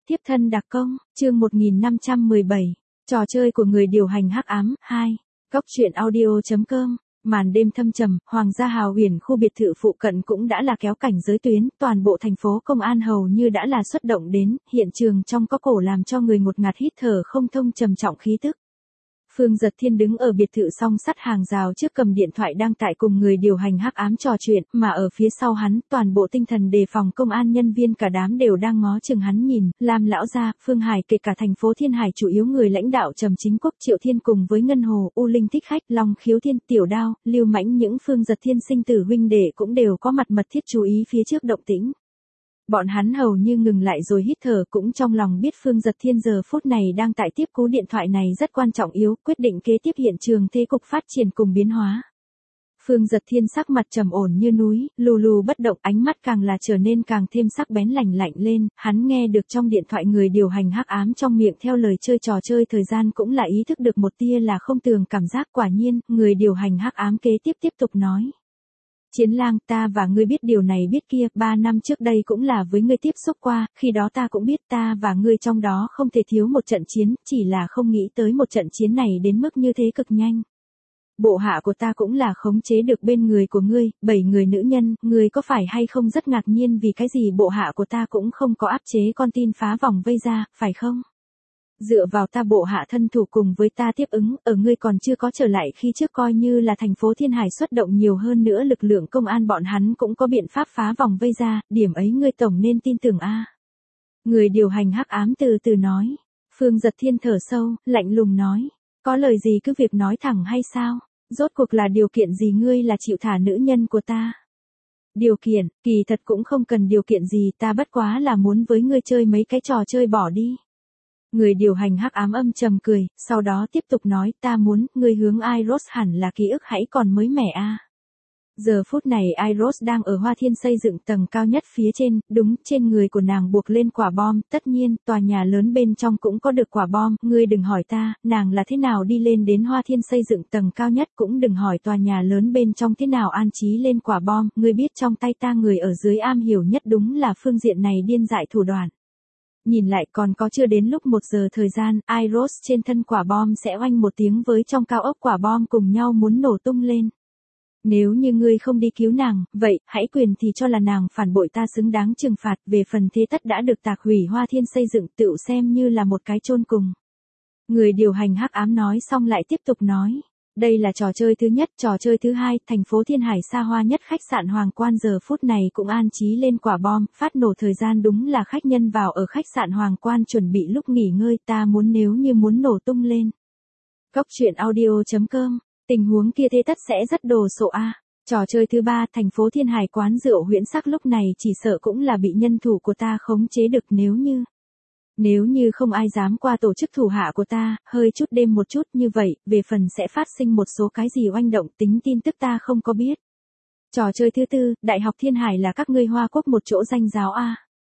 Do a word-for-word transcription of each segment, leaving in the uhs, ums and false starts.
Tiếp thân đặc công, chương một nghìn năm trăm mười bảy, trò chơi của người điều hành hắc ám, hai, góc truyện audio chấm com, màn đêm thâm trầm, Hoàng gia Hào Huyền khu biệt thự phụ cận cũng đã là kéo cảnh giới tuyến, toàn bộ thành phố công an hầu như đã là xuất động đến, hiện trường trong có cổ làm cho người ngột ngạt hít thở không thông trầm trọng khí tức. Phương Giật Thiên đứng ở biệt thự song sắt hàng rào trước cầm điện thoại đang tại cùng người điều hành hắc ám trò chuyện, mà ở phía sau hắn, toàn bộ tinh thần đề phòng công an nhân viên cả đám đều đang ngó chừng hắn nhìn, Lam lão gia, Phương Hải kể cả thành phố Thiên Hải chủ yếu người lãnh đạo Trầm Chính Quốc, Triệu Thiên cùng với Ngân Hồ, U Linh Thích Khách, Long Khiếu Thiên, Tiểu Đao, Lưu Mãnh những Phương Giật Thiên sinh tử huynh đệ cũng đều có mặt mật thiết chú ý phía trước động tĩnh. Bọn hắn hầu như ngừng lại rồi hít thở, cũng trong lòng biết Phương Giật Thiên giờ phút này đang tại tiếp cú điện thoại này rất quan trọng yếu, quyết định kế tiếp hiện trường thế cục phát triển cùng biến hóa. Phương Giật Thiên sắc mặt trầm ổn như núi, lù lù bất động, ánh mắt càng là trở nên càng thêm sắc bén lạnh lạnh lên, hắn nghe được trong điện thoại người điều hành hắc ám trong miệng theo lời chơi trò chơi thời gian cũng là ý thức được một tia là không tường cảm giác. Quả nhiên, người điều hành hắc ám kế tiếp tiếp tục nói. Chiến Lang, ta và ngươi biết điều này biết kia, ba năm trước đây cũng là với ngươi tiếp xúc qua, khi đó ta cũng biết ta và ngươi trong đó không thể thiếu một trận chiến, chỉ là không nghĩ tới một trận chiến này đến mức như thế cực nhanh. Bộ hạ của ta cũng là khống chế được bên người của ngươi, bảy người nữ nhân, ngươi có phải hay không rất ngạc nhiên vì cái gì bộ hạ của ta cũng không có áp chế con tin phá vòng vây ra, phải không? Dựa vào ta bộ hạ thân thủ cùng với ta tiếp ứng, ở ngươi còn chưa có trở lại khi trước coi như là thành phố Thiên Hải xuất động nhiều hơn nữa lực lượng công an bọn hắn cũng có biện pháp phá vòng vây ra, điểm ấy ngươi tổng nên tin tưởng a. Người điều hành hắc ám từ từ nói. Phương Giật Thiên thở sâu, lạnh lùng nói. Có lời gì cứ việc nói thẳng hay sao? Rốt cuộc là điều kiện gì ngươi là chịu thả nữ nhân của ta? Điều kiện, kỳ thật cũng không cần điều kiện gì, ta bất quá là muốn với ngươi chơi mấy cái trò chơi bỏ đi. Người điều hành hắc ám âm trầm cười, sau đó tiếp tục nói, ta muốn, ngươi hướng Iros hẳn là ký ức hãy còn mới mẻ a. À. Giờ phút này Iros đang ở Hoa Thiên xây dựng tầng cao nhất phía trên, đúng, trên người của nàng buộc lên quả bom, tất nhiên, tòa nhà lớn bên trong cũng có được quả bom, ngươi đừng hỏi ta, nàng là thế nào đi lên đến Hoa Thiên xây dựng tầng cao nhất, cũng đừng hỏi tòa nhà lớn bên trong thế nào an trí lên quả bom, ngươi biết trong tay ta người ở dưới am hiểu nhất đúng là phương diện này điên dại thủ đoạn. Nhìn lại còn có chưa đến lúc một giờ thời gian, Iros trên thân quả bom sẽ oanh một tiếng với trong cao ốc quả bom cùng nhau muốn nổ tung lên. Nếu như ngươi không đi cứu nàng, vậy, hãy quyền thì cho là nàng phản bội ta xứng đáng trừng phạt, về phần thế tất đã được tạc hủy Hoa Thiên xây dựng tựu xem như là một cái chôn cùng. Người điều hành hắc ám nói xong lại tiếp tục nói. Đây là trò chơi thứ nhất, trò chơi thứ hai, thành phố Thiên Hải xa hoa nhất khách sạn Hoàng Quan giờ phút này cũng an trí lên quả bom, phát nổ thời gian đúng là khách nhân vào ở khách sạn Hoàng Quan chuẩn bị lúc nghỉ ngơi, ta muốn nếu như muốn nổ tung lên. Góc truyện audio chấm com, tình huống kia thế tất sẽ rất đồ sộ a. Trò chơi thứ ba, thành phố Thiên Hải quán rượu huyễn sắc lúc này chỉ sợ cũng là bị nhân thủ của ta khống chế được nếu như. Nếu như không ai dám qua tổ chức thủ hạ của ta, hơi chút đêm một chút như vậy, về phần sẽ phát sinh một số cái gì oanh động tính tin tức ta không có biết. Trò chơi thứ tư, Đại học Thiên Hải là các ngươi Hoa Quốc một chỗ danh giáo a.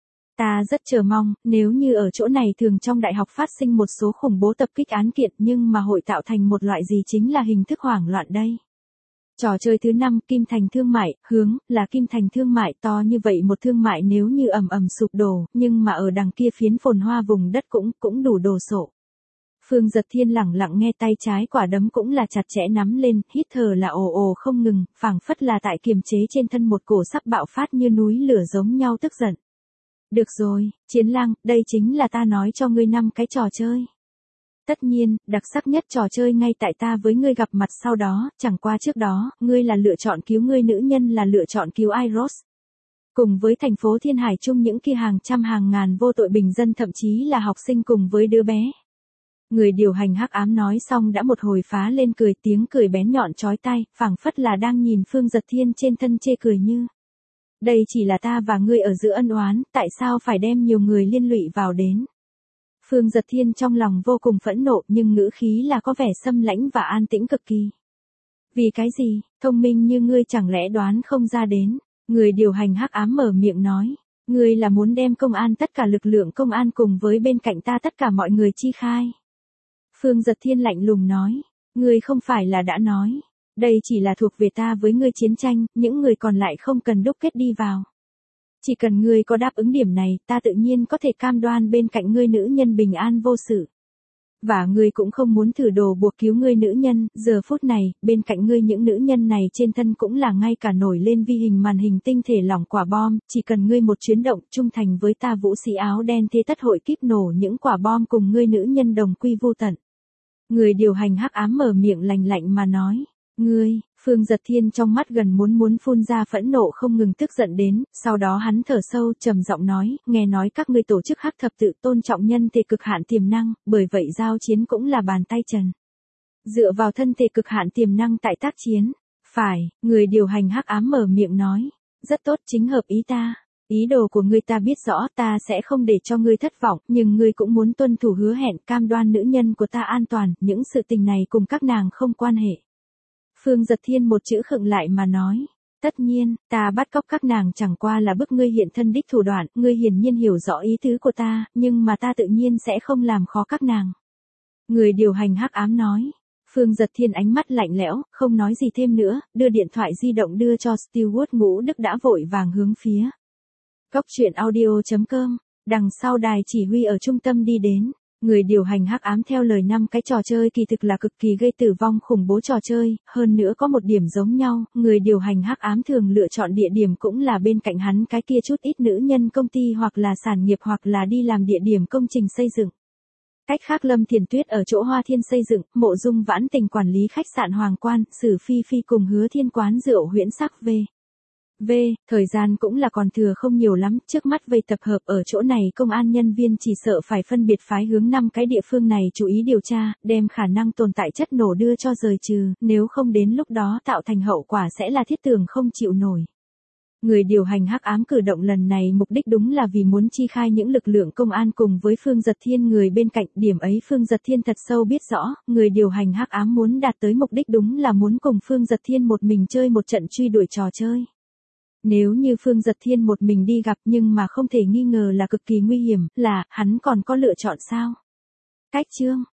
Ta rất chờ mong, nếu như ở chỗ này thường trong đại học phát sinh một số khủng bố tập kích án kiện nhưng mà hội tạo thành một loại gì chính là hình thức hoảng loạn đây. Trò chơi thứ năm, Kim Thành Thương mại, hướng, là Kim Thành Thương mại to như vậy một thương mại nếu như ầm ầm sụp đổ, nhưng mà ở đằng kia phiến phồn hoa vùng đất cũng, cũng đủ đồ sộ. Phương Giật Thiên lẳng lặng nghe tay trái quả đấm cũng là chặt chẽ nắm lên, hít thở là ồ ồ không ngừng, phảng phất là tại kiềm chế trên thân một cổ sắp bạo phát như núi lửa giống nhau tức giận. Được rồi, Chiến Lang, đây chính là ta nói cho ngươi năm cái trò chơi. Tất nhiên, đặc sắc nhất trò chơi ngay tại ta với ngươi gặp mặt sau đó, chẳng qua trước đó, ngươi là lựa chọn cứu ngươi nữ nhân là lựa chọn cứu Iros. Cùng với thành phố Thiên Hải chung những kia hàng trăm hàng ngàn vô tội bình dân thậm chí là học sinh cùng với đứa bé. Người điều hành hắc ám nói xong đã một hồi phá lên cười, tiếng cười bén nhọn chói tai, phảng phất là đang nhìn Phương Giật Thiên trên thân chê cười như. Đây chỉ là ta và ngươi ở giữa ân oán, tại sao phải đem nhiều người liên lụy vào đến. Phương Giật Thiên trong lòng vô cùng phẫn nộ nhưng ngữ khí là có vẻ xâm lãnh và an tĩnh cực kỳ. Vì cái gì, thông minh như ngươi chẳng lẽ đoán không ra đến, người điều hành hắc ám mở miệng nói, ngươi là muốn đem công an tất cả lực lượng công an cùng với bên cạnh ta tất cả mọi người chi khai. Phương Giật Thiên lạnh lùng nói, ngươi không phải là đã nói, đây chỉ là thuộc về ta với ngươi chiến tranh, những người còn lại không cần đúc kết đi vào. Chỉ cần ngươi có đáp ứng điểm này, ta tự nhiên có thể cam đoan bên cạnh ngươi nữ nhân bình an vô sự. Và ngươi cũng không muốn thử đồ buộc cứu ngươi nữ nhân, giờ phút này, bên cạnh ngươi những nữ nhân này trên thân cũng là ngay cả nổi lên vi hình màn hình tinh thể lỏng quả bom, chỉ cần ngươi một chuyến động trung thành với ta vũ sĩ áo đen thế tất hội kíp nổ những quả bom cùng ngươi nữ nhân đồng quy vô tận. Người điều hành hắc ám mở miệng lạnh lạnh mà nói, ngươi, Phương Giật Thiên trong mắt gần muốn muốn phun ra phẫn nộ không ngừng tức giận đến, sau đó hắn thở sâu trầm giọng nói, nghe nói các ngươi tổ chức hắc thập tự tôn trọng nhân thể cực hạn tiềm năng, bởi vậy giao chiến cũng là bàn tay trần. Dựa vào thân thể cực hạn tiềm năng tại tác chiến, phải, người điều hành hắc ám mở miệng nói, rất tốt chính hợp ý ta. Ý đồ của ngươi ta biết rõ, ta sẽ không để cho ngươi thất vọng, nhưng ngươi cũng muốn tuân thủ hứa hẹn cam đoan nữ nhân của ta an toàn, những sự tình này cùng các nàng không quan hệ. Phương Giật Thiên một chữ khựng lại mà nói, tất nhiên, ta bắt cóc các nàng chẳng qua là bức ngươi hiện thân đích thủ đoạn, ngươi hiển nhiên hiểu rõ ý tứ của ta, nhưng mà ta tự nhiên sẽ không làm khó các nàng. Người điều hành hắc ám nói. Phương Giật Thiên ánh mắt lạnh lẽo, không nói gì thêm nữa, đưa điện thoại di động đưa cho Stewart Ngũ Đức đã vội vàng hướng phía Góc truyện audio chấm com, đằng sau đài chỉ huy ở trung tâm đi đến. Người điều hành hắc ám theo lời năm cái trò chơi kỳ thực là cực kỳ gây tử vong khủng bố trò chơi, hơn nữa có một điểm giống nhau, người điều hành hắc ám thường lựa chọn địa điểm cũng là bên cạnh hắn cái kia chút ít nữ nhân công ty hoặc là sản nghiệp hoặc là đi làm địa điểm công trình xây dựng. Cách khác Lâm Thiền Tuyết ở chỗ Hoa Thiên xây dựng, Mộ Dung Vãn Tình quản lý khách sạn Hoàng Quan, Sử Phi Phi cùng Hứa Thiên quán rượu huyễn sắc V. V, thời gian cũng là còn thừa không nhiều lắm, trước mắt vây tập hợp ở chỗ này công an nhân viên chỉ sợ phải phân biệt phái hướng năm cái địa phương này chú ý điều tra, đem khả năng tồn tại chất nổ đưa cho rời trừ, nếu không đến lúc đó tạo thành hậu quả sẽ là thiết tường không chịu nổi. Người điều hành hắc ám cử động lần này mục đích đúng là vì muốn chi khai những lực lượng công an cùng với Phương Giật Thiên người bên cạnh, điểm ấy Phương Giật Thiên thật sâu biết rõ, người điều hành hắc ám muốn đạt tới mục đích đúng là muốn cùng Phương Giật Thiên một mình chơi một trận truy đuổi trò chơi. Nếu như Phương Giật Thiên một mình đi gặp nhưng mà không thể nghi ngờ là cực kỳ nguy hiểm, là, hắn còn có lựa chọn sao? Cách chương